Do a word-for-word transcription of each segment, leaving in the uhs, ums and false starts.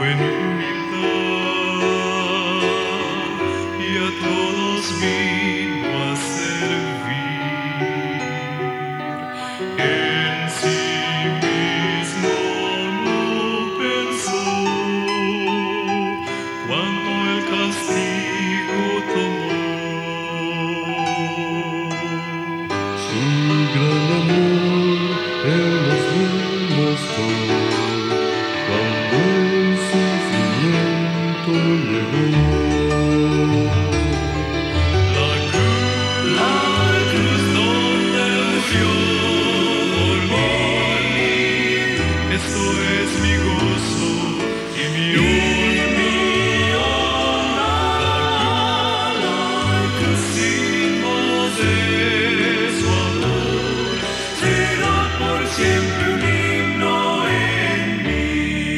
en humildad y a todos vino a servir. En sí mismo no pensó cuando el castigo tomó. Su gran amor Él nos demostró cuando el sufrimiento llegó. La cruz, la cruz donde murió por mí, eso es mi gozo y mi honra. La cruz símbolo de su amor será por siempre un himno en mí,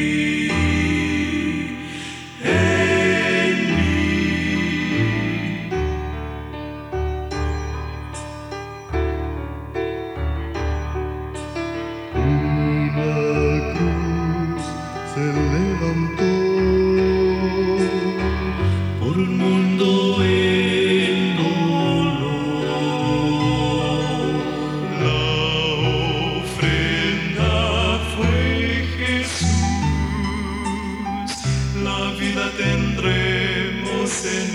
en mí. Una cruz se levantó Por un mundo en dolor. La ofrenda fue Jesús, la vida tendremos en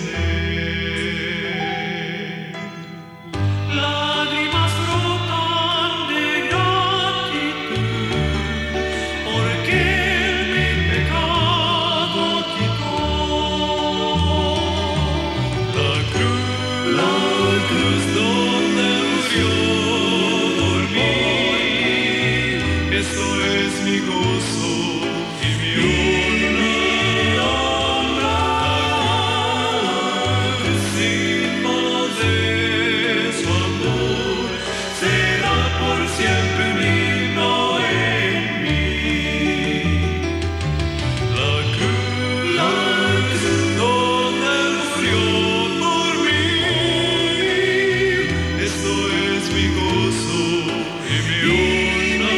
él. Lágrimas brotan de gratitud, porque Él mi pecado quitó. La cruz, la cruz donde murió por mí, eso es mi gozo y mi honra. La cruz símbolo de su amor será por siempre un himno en mí. La cruz, la cruz donde murió por mí, eso es mi gozo y mi honra.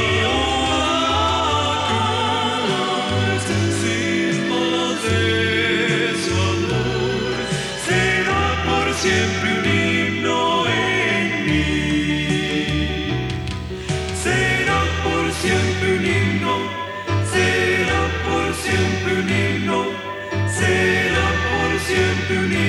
La cruz, símbolo de su amor, será por siempre un himno en mí. Será por siempre un himno, será por siempre un himno, será por siempre un himno.